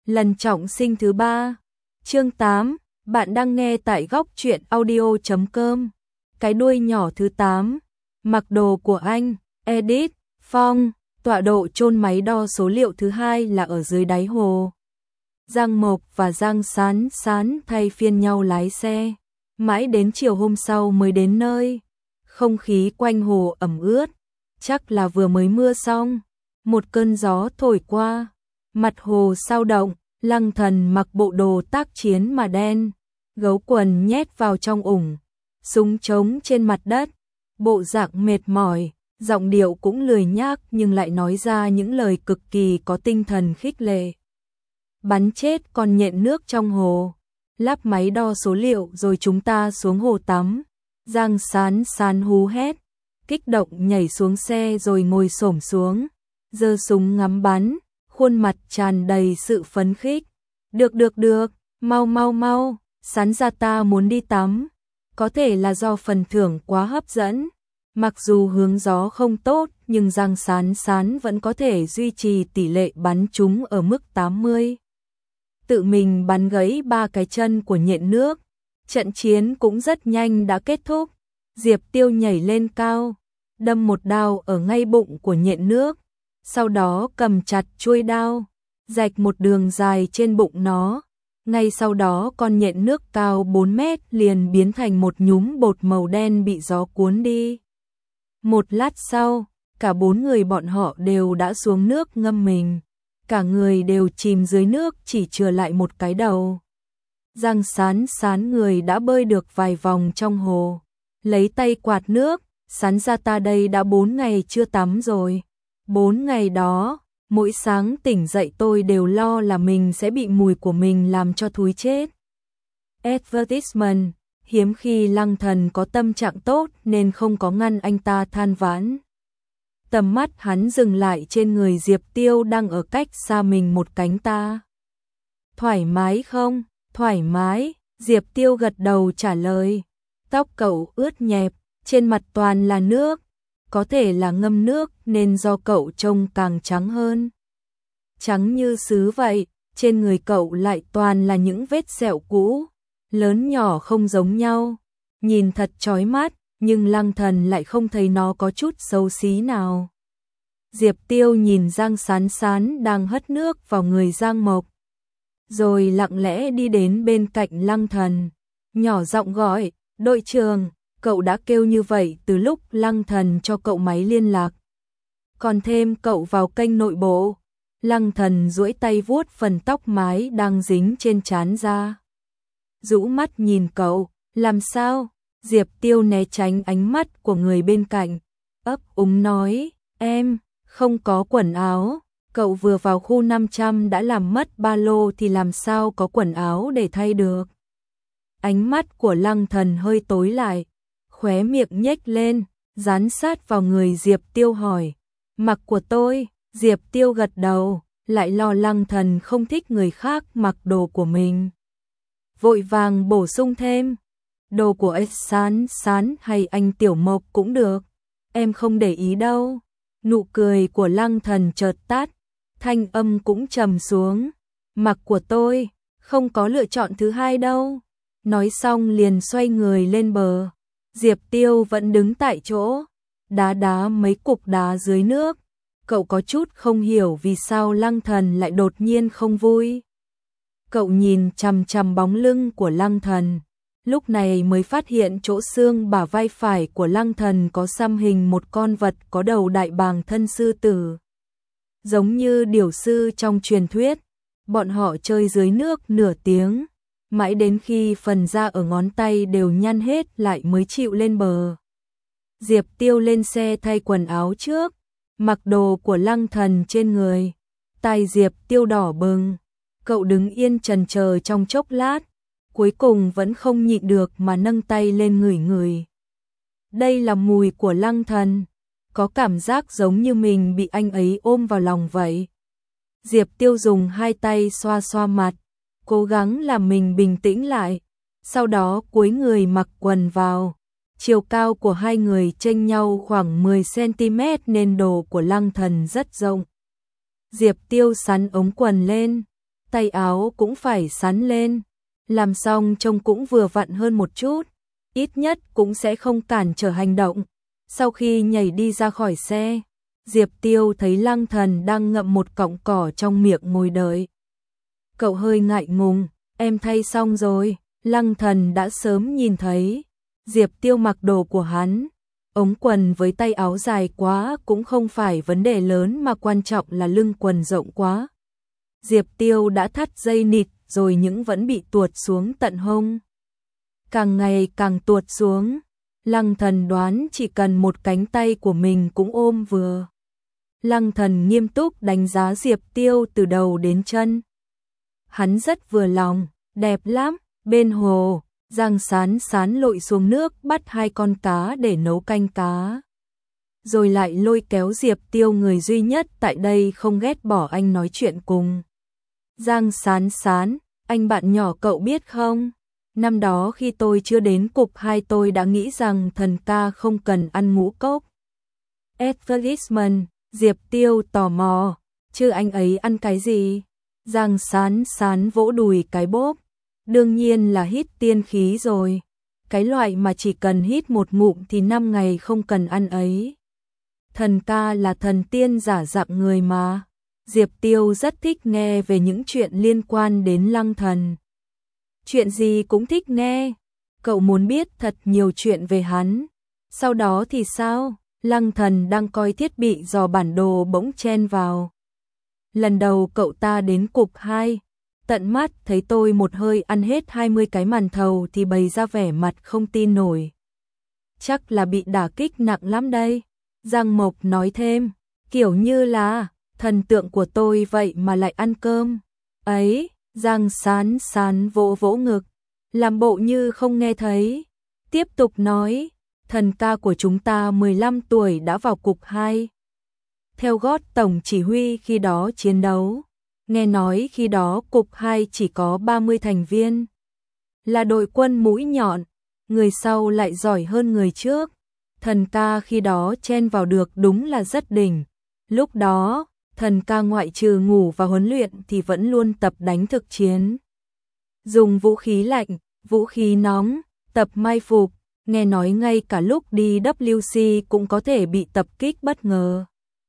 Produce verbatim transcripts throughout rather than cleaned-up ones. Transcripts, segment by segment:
Lần trọng sinh thứ ba. Chương tám. Bạn đang nghe tại góc truyện audio chấm com. Cái đuôi nhỏ thứ tám. Mặc đồ của anh. Edit. Phong. Tọa độ chôn máy đo số liệu thứ hai là ở dưới đáy hồ. Giang Mộc và Giang Sán Sán thay phiên nhau lái xe. Mãi đến chiều hôm sau mới đến nơi. Không khí quanh hồ ẩm ướt. Chắc là vừa mới mưa xong. Một cơn gió thổi qua. Mặt hồ sao động. Lăng Thần mặc bộ đồ tác chiến mà đen. Gấu quần nhét vào trong ủng. Súng trống trên mặt đất. Bộ dạng mệt mỏi. Giọng điệu cũng lười nhác nhưng lại nói ra những lời cực kỳ có tinh thần khích lệ. Bắn chết con nhện nước trong hồ. Lắp máy đo số liệu rồi chúng ta xuống hồ tắm. Giang Sán Sán hú hét. Kích động nhảy xuống xe rồi ngồi xổm xuống. Giơ súng ngắm bắn. Khuôn mặt tràn đầy sự phấn khích. Được được được, mau mau mau, Sán ra ta muốn đi tắm. Có thể là do phần thưởng quá hấp dẫn. Mặc dù hướng gió không tốt nhưng Giang Sán Sán vẫn có thể duy trì tỷ lệ bắn trúng ở mức tám mươi. Tự mình bắn gãy ba cái chân của nhện nước. Trận chiến cũng rất nhanh đã kết thúc. Diệp Tiêu nhảy lên cao, đâm một đao ở ngay bụng của nhện nước. Sau đó cầm chặt chuôi đao, rạch một đường dài trên bụng nó. Ngay sau đó con nhện nước cao bốn mét liền biến thành một nhúm bột màu đen bị gió cuốn đi. Một lát sau, cả bốn người bọn họ đều đã xuống nước ngâm mình. Cả người đều chìm dưới nước chỉ chừa lại một cái đầu. Giang Sán Sán người đã bơi được vài vòng trong hồ. Lấy tay quạt nước, Sán ra ta đây đã bốn ngày chưa tắm rồi. Bốn ngày đó, mỗi sáng tỉnh dậy tôi đều lo là mình sẽ bị mùi của mình làm cho thúi chết. Advertisement, hiếm khi Lăng Thần có tâm trạng tốt nên không có ngăn anh ta than vãn. Tầm mắt hắn dừng lại trên người Diệp Tiêu đang ở cách xa mình một cánh ta. Thoải mái không? Thoải mái, Diệp Tiêu gật đầu trả lời. Tóc cậu ướt nhẹp, trên mặt toàn là nước. Có thể là ngâm nước nên do cậu trông càng trắng hơn. Trắng như sứ vậy, trên người cậu lại toàn là những vết sẹo cũ, lớn nhỏ không giống nhau. Nhìn thật chói mắt, nhưng Lăng Thần lại không thấy nó có chút xấu xí nào. Diệp Tiêu nhìn Giang Sán Sán đang hất nước vào người Giang Mộc. Rồi lặng lẽ đi đến bên cạnh Lăng Thần. Nhỏ giọng gọi, đội trưởng. Cậu đã kêu như vậy từ lúc Lăng Thần cho cậu máy liên lạc. Còn thêm cậu vào kênh nội bộ. Lăng Thần duỗi tay vuốt phần tóc mái đang dính trên trán ra. Rũ mắt nhìn cậu, làm sao? Diệp Tiêu né tránh ánh mắt của người bên cạnh. Ấp úng nói, em, không có quần áo. Cậu vừa vào khu năm trăm đã làm mất ba lô thì làm sao có quần áo để thay được. Ánh mắt của Lăng Thần hơi tối lại. Khóe miệng nhếch lên, dán sát vào người Diệp Tiêu hỏi. Mặc của tôi, Diệp Tiêu gật đầu, lại lo Lăng Thần không thích người khác mặc đồ của mình. Vội vàng bổ sung thêm. Đồ của Sán Sán hay anh Tiểu Mộc cũng được. Em không để ý đâu. Nụ cười của Lăng Thần chợt tắt, thanh âm cũng trầm xuống. Mặc của tôi, không có lựa chọn thứ hai đâu. Nói xong liền xoay người lên bờ. Diệp Tiêu vẫn đứng tại chỗ, đá đá mấy cục đá dưới nước. Cậu có chút không hiểu vì sao Lăng Thần lại đột nhiên không vui. Cậu nhìn chằm chằm bóng lưng của Lăng Thần, lúc này mới phát hiện chỗ xương bả vai phải của Lăng Thần có xăm hình một con vật có đầu đại bàng thân sư tử. Giống như điểu sư trong truyền thuyết. Bọn họ chơi dưới nước nửa tiếng. Mãi đến khi phần da ở ngón tay đều nhăn hết lại mới chịu lên bờ. Diệp Tiêu lên xe thay quần áo trước, mặc đồ của Lăng Thần trên người. Tai Diệp Tiêu đỏ bừng. Cậu đứng yên chần chờ trong chốc lát, cuối cùng vẫn không nhịn được mà nâng tay lên ngửi ngửi. Đây là mùi của Lăng Thần, có cảm giác giống như mình bị anh ấy ôm vào lòng vậy. Diệp Tiêu dùng hai tay xoa xoa mặt, cố gắng làm mình bình tĩnh lại, sau đó cúi người mặc quần vào. Chiều cao của hai người chênh nhau khoảng mười xăng ti mét nên đồ của Lăng Thần rất rộng. Diệp Tiêu xắn ống quần lên, tay áo cũng phải sắn lên, làm xong trông cũng vừa vặn hơn một chút, ít nhất cũng sẽ không cản trở hành động. Sau khi nhảy đi ra khỏi xe, Diệp Tiêu thấy Lăng Thần đang ngậm một cọng cỏ trong miệng ngồi đợi. Cậu hơi ngại ngùng, em thay xong rồi. Lăng Thần đã sớm nhìn thấy, Diệp Tiêu mặc đồ của hắn, ống quần với tay áo dài quá cũng không phải vấn đề lớn mà quan trọng là lưng quần rộng quá. Diệp Tiêu đã thắt dây nịt rồi nhưng vẫn bị tuột xuống tận hông. Càng ngày càng tuột xuống, Lăng Thần đoán chỉ cần một cánh tay của mình cũng ôm vừa. Lăng Thần nghiêm túc đánh giá Diệp Tiêu từ đầu đến chân. Hắn rất vừa lòng, đẹp lắm. Bên hồ, Giang Sán Sán lội xuống nước bắt hai con cá để nấu canh cá. Rồi lại lôi kéo Diệp Tiêu, người duy nhất tại đây không ghét bỏ anh, nói chuyện cùng. Giang Sán Sán, anh bạn nhỏ cậu biết không? Năm đó khi tôi chưa đến cục hai tôi đã nghĩ rằng thần ca không cần ăn ngũ cốc. Advertisement, Diệp Tiêu tò mò, chứ anh ấy ăn cái gì? Giang Sán Sán vỗ đùi cái bốp. Đương nhiên là hít tiên khí rồi. Cái loại mà chỉ cần hít một ngụm thì năm ngày không cần ăn ấy. Thần ca là thần tiên giả dạng người mà. Diệp Tiêu rất thích nghe về những chuyện liên quan đến Lăng Thần. Chuyện gì cũng thích nghe. Cậu muốn biết thật nhiều chuyện về hắn. Sau đó thì sao? Lăng Thần đang coi thiết bị dò bản đồ bỗng chen vào. Lần đầu cậu ta đến cục hai, tận mắt thấy tôi một hơi ăn hết hai mươi cái màn thầu thì bày ra vẻ mặt không tin nổi. Chắc là bị đả kích nặng lắm đây. Giang Mộc nói thêm, kiểu như là thần tượng của tôi vậy mà lại ăn cơm. Ấy, Giang Sán Sán vỗ vỗ ngực, làm bộ như không nghe thấy. Tiếp tục nói, thần ca của chúng ta mười lăm tuổi đã vào cục hai. Theo gót tổng chỉ huy khi đó chiến đấu. Nghe nói khi đó cục hai chỉ có ba mươi thành viên. Là đội quân mũi nhọn, người sau lại giỏi hơn người trước. Thần ca khi đó chen vào được đúng là rất đỉnh. Lúc đó, thần ca ngoại trừ ngủ và huấn luyện thì vẫn luôn tập đánh thực chiến. Dùng vũ khí lạnh, vũ khí nóng, tập mai phục, nghe nói ngay cả lúc đi W C cũng có thể bị tập kích bất ngờ.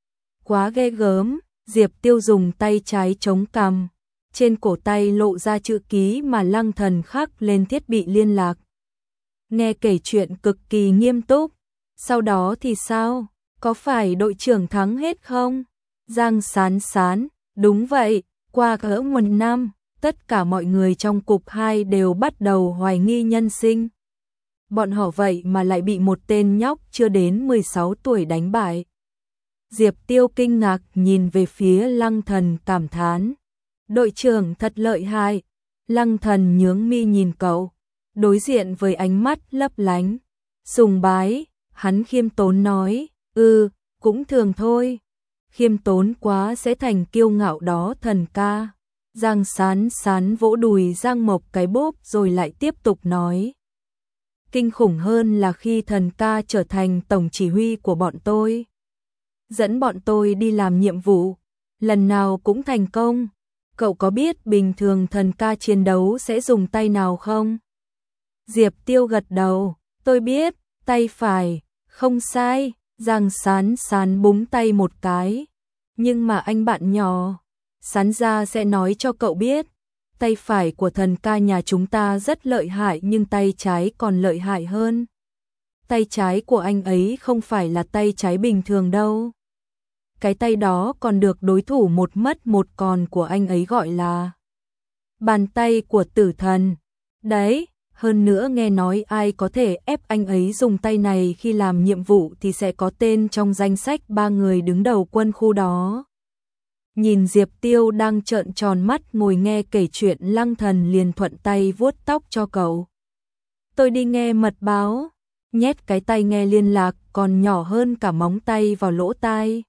Quá ghê gớm. Diệp Tiêu dùng tay trái chống cằm, trên cổ tay lộ ra chữ ký mà Lăng Thần khắc lên thiết bị liên lạc. Nghe kể chuyện cực kỳ nghiêm túc. Sau đó thì sao? Có phải đội trưởng thắng hết không? Giang Sán Sán, đúng vậy, qua cỡ một năm, tất cả mọi người trong cục hai đều bắt đầu hoài nghi nhân sinh. Bọn họ vậy mà lại bị một tên nhóc chưa đến mười sáu tuổi đánh bại. Diệp Tiêu kinh ngạc nhìn về phía Lăng Thần cảm thán. Đội trưởng thật lợi hại. Lăng Thần nhướng mi nhìn cậu, đối diện với ánh mắt lấp lánh. Sùng bái, hắn khiêm tốn nói, ừ, cũng thường thôi. Khiêm tốn quá sẽ thành kiêu ngạo đó thần ca. Giang Sán Sán vỗ đùi Giang Mộc cái bốp rồi lại tiếp tục nói. Kinh khủng hơn là khi thần ca trở thành tổng chỉ huy của bọn tôi. Dẫn bọn tôi đi làm nhiệm vụ, lần nào cũng thành công. Cậu có biết bình thường thần ca chiến đấu sẽ dùng tay nào không? Diệp Tiêu gật đầu, tôi biết, tay phải, không sai. Giang Sán Sán búng tay một cái. Nhưng mà anh bạn nhỏ, Sán gia sẽ nói cho cậu biết, tay phải của thần ca nhà chúng ta rất lợi hại nhưng tay trái còn lợi hại hơn. Tay trái của anh ấy không phải là tay trái bình thường đâu. Cái tay đó còn được đối thủ một mất một còn của anh ấy gọi là bàn tay của tử thần. Đấy, hơn nữa nghe nói ai có thể ép anh ấy dùng tay này khi làm nhiệm vụ thì sẽ có tên trong danh sách ba người đứng đầu quân khu đó. Nhìn Diệp Tiêu đang trợn tròn mắt ngồi nghe kể chuyện, Lăng Thần liền thuận tay vuốt tóc cho cậu. Tôi đi nghe mật báo, nhét cái tai nghe liên lạc còn nhỏ hơn cả móng tay vào lỗ tai.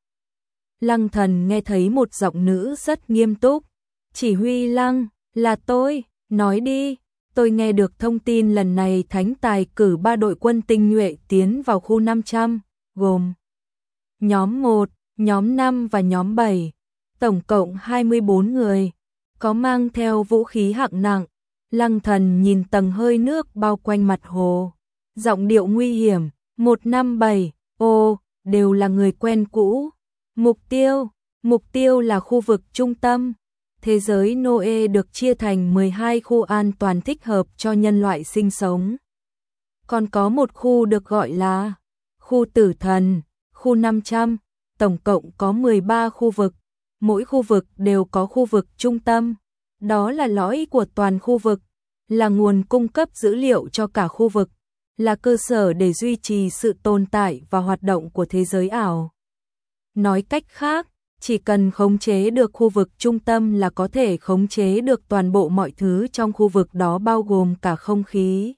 Lăng Thần nghe thấy một giọng nữ rất nghiêm túc. Chỉ huy Lăng, là tôi, nói đi. Tôi nghe được thông tin lần này Thánh Tài cử ba đội quân tinh nhuệ tiến vào khu năm trăm, gồm nhóm một, nhóm năm và nhóm bảy, tổng cộng hai mươi bốn người. có mang theo vũ khí hạng nặng. Lăng Thần nhìn tầng hơi nước bao quanh mặt hồ, giọng điệu nguy hiểm, một năm bảy, ô, đều là người quen cũ. Mục tiêu, mục tiêu là khu vực trung tâm. Thế giới Noe được chia thành mười hai khu an toàn thích hợp cho nhân loại sinh sống. Còn có một khu được gọi là khu tử thần, khu năm trăm, tổng cộng có mười ba khu vực. Mỗi khu vực đều có khu vực trung tâm, đó là lõi của toàn khu vực, là nguồn cung cấp dữ liệu cho cả khu vực, là cơ sở để duy trì sự tồn tại và hoạt động của thế giới ảo. Nói cách khác, chỉ cần khống chế được khu vực trung tâm là có thể khống chế được toàn bộ mọi thứ trong khu vực đó, bao gồm cả không khí,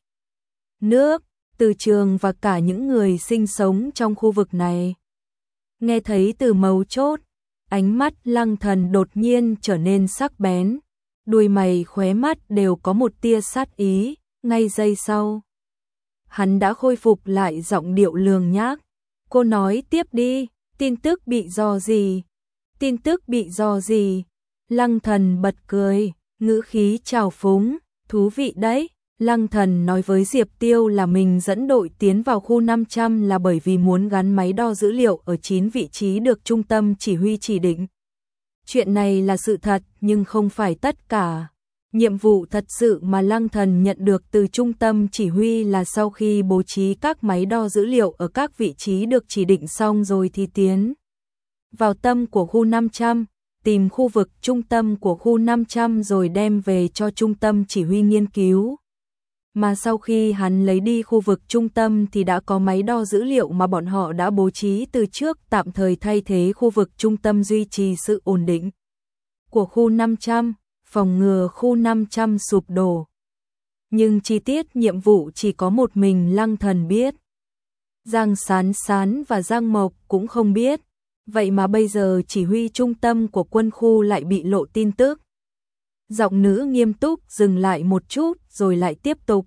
nước, từ trường và cả những người sinh sống trong khu vực này. Nghe thấy từ mấu chốt, ánh mắt Lăng Thần đột nhiên trở nên sắc bén, đuôi mày khóe mắt đều có một tia sát ý, ngay giây sau. Hắn đã khôi phục lại giọng điệu lường nhác. Cô nói tiếp đi, tin tức bị dò gì? Tin tức bị dò gì? Lăng Thần bật cười, ngữ khí trào phúng, thú vị đấy. Lăng Thần nói với Diệp Tiêu là mình dẫn đội tiến vào khu năm trăm là bởi vì muốn gắn máy đo dữ liệu ở chín vị trí được trung tâm chỉ huy chỉ định. Chuyện này là sự thật nhưng không phải tất cả. Nhiệm vụ thật sự mà Lăng Thần nhận được từ trung tâm chỉ huy là sau khi bố trí các máy đo dữ liệu ở các vị trí được chỉ định xong rồi thì tiến vào tâm của khu năm trăm, tìm khu vực trung tâm của khu năm trăm rồi đem về cho trung tâm chỉ huy nghiên cứu. Mà sau khi hắn lấy đi khu vực trung tâm thì đã có máy đo dữ liệu mà bọn họ đã bố trí từ trước tạm thời thay thế khu vực trung tâm, duy trì sự ổn định của khu năm trăm, phòng ngừa khu năm trăm sụp đổ. Nhưng chi tiết nhiệm vụ chỉ có một mình Lăng Thần biết. Giang Sán Sán và Giang Mộc cũng không biết. Vậy mà bây giờ chỉ huy trung tâm của quân khu lại bị lộ tin tức. Giọng nữ nghiêm túc dừng lại một chút rồi lại tiếp tục.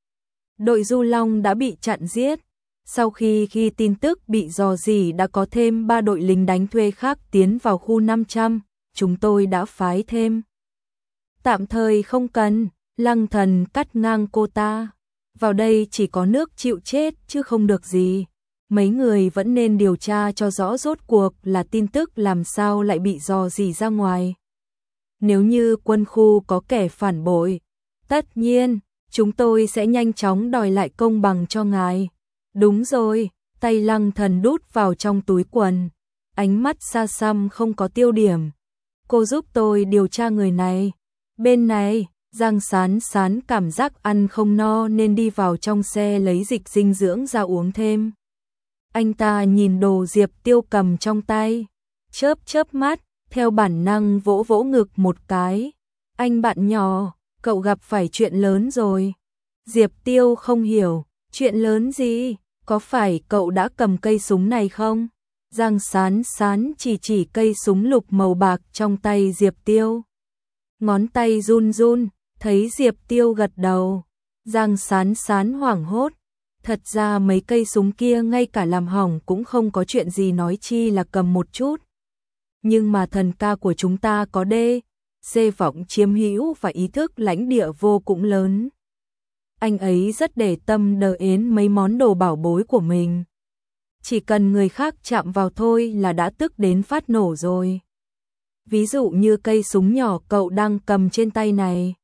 Đội Du Long đã bị chặn giết. Sau khi khi tin tức bị dò dỉ đã có thêm ba đội lính đánh thuê khác tiến vào khu năm trăm, chúng tôi đã phái thêm. Tạm thời không cần, Lăng Thần cắt ngang cô ta. Vào đây chỉ có nước chịu chết chứ không được gì. Mấy người vẫn nên điều tra cho rõ rốt cuộc là tin tức làm sao lại bị dò dỉ ra ngoài. Nếu như quân khu có kẻ phản bội, tất nhiên, chúng tôi sẽ nhanh chóng đòi lại công bằng cho ngài. Đúng rồi, tay Lăng Thần đút vào trong túi quần. Ánh mắt xa xăm không có tiêu điểm. Cô giúp tôi điều tra người này. Bên này, Giang Sán Sán cảm giác ăn không no nên đi vào trong xe lấy dịch dinh dưỡng ra uống thêm. Anh ta nhìn đồ Diệp Tiêu cầm trong tay, chớp chớp mắt, theo bản năng vỗ vỗ ngực một cái. Anh bạn nhỏ, cậu gặp phải chuyện lớn rồi. Diệp Tiêu không hiểu, chuyện lớn gì, có phải cậu đã cầm cây súng này không? Giang Sán Sán chỉ chỉ cây súng lục màu bạc trong tay Diệp Tiêu. Ngón tay run run, thấy Diệp Tiêu gật đầu. Giang Sán Sán hoảng hốt. Thật ra mấy cây súng kia ngay cả làm hỏng cũng không có chuyện gì, nói chi là cầm một chút. Nhưng mà thần ca của chúng ta có đê, xê vọng chiếm hữu và ý thức lãnh địa vô cùng lớn. Anh ấy rất để tâm đờ ến mấy món đồ bảo bối của mình. Chỉ cần người khác chạm vào thôi là đã tức đến phát nổ rồi. Ví dụ như cây súng nhỏ cậu đang cầm trên tay này.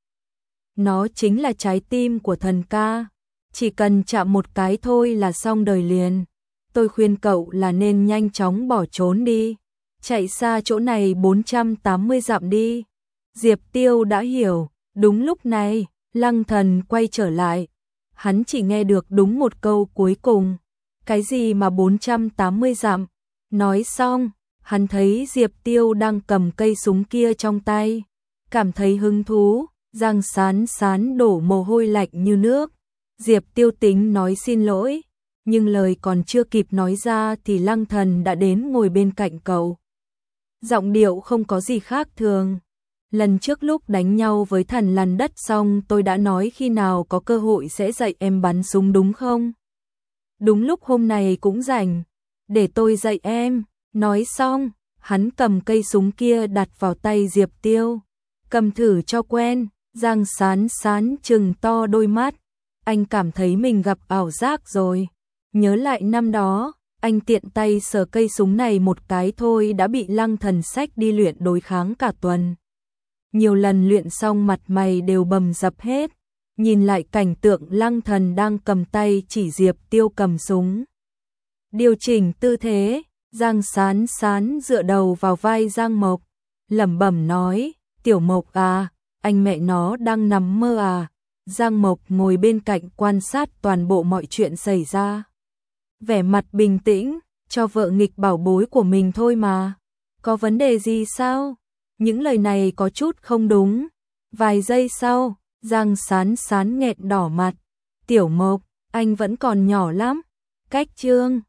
Nó chính là trái tim của thần ca. Chỉ cần chạm một cái thôi là xong đời liền. Tôi khuyên cậu là nên nhanh chóng bỏ trốn đi. Chạy xa chỗ này bốn trăm tám mươi dặm đi. Diệp Tiêu đã hiểu. Đúng lúc này, Lăng Thần quay trở lại. Hắn chỉ nghe được đúng một câu cuối cùng. Cái gì mà bốn trăm tám mươi dặm? Nói xong, hắn thấy Diệp Tiêu đang cầm cây súng kia trong tay. Cảm thấy hứng thú, Giang Sán Sán đổ mồ hôi lạnh như nước. Diệp Tiêu tính nói xin lỗi, nhưng lời còn chưa kịp nói ra thì Lăng Thần đã đến ngồi bên cạnh cậu. Giọng điệu không có gì khác thường. Lần trước lúc đánh nhau với thần lằn đất xong tôi đã nói khi nào có cơ hội sẽ dạy em bắn súng đúng không? Đúng lúc hôm nay cũng rảnh, để tôi dạy em. Nói xong, hắn cầm cây súng kia đặt vào tay Diệp Tiêu. cầm thử cho quen. Giang Sán Sán trừng to đôi mắt, anh cảm thấy mình gặp ảo giác rồi. Nhớ lại năm đó, anh tiện tay sờ cây súng này một cái thôi đã bị Lăng Thần xách đi luyện đối kháng cả tuần. Nhiều lần luyện xong mặt mày đều bầm dập hết, nhìn lại cảnh tượng Lăng Thần đang cầm tay chỉ Diệp Tiêu cầm súng. Điều chỉnh tư thế, Giang Sán Sán dựa đầu vào vai Giang Mộc, lẩm bẩm nói, Tiểu Mộc à, anh mẹ nó đang nằm mơ à. Giang Mộc ngồi bên cạnh quan sát toàn bộ mọi chuyện xảy ra. Vẻ mặt bình tĩnh, cho vợ nghịch bảo bối của mình thôi mà. Có vấn đề gì sao? Những lời này có chút không đúng. Vài giây sau, Giang Sán Sán nghẹn đỏ mặt. Tiểu Mộc, anh vẫn còn nhỏ lắm. Cách chương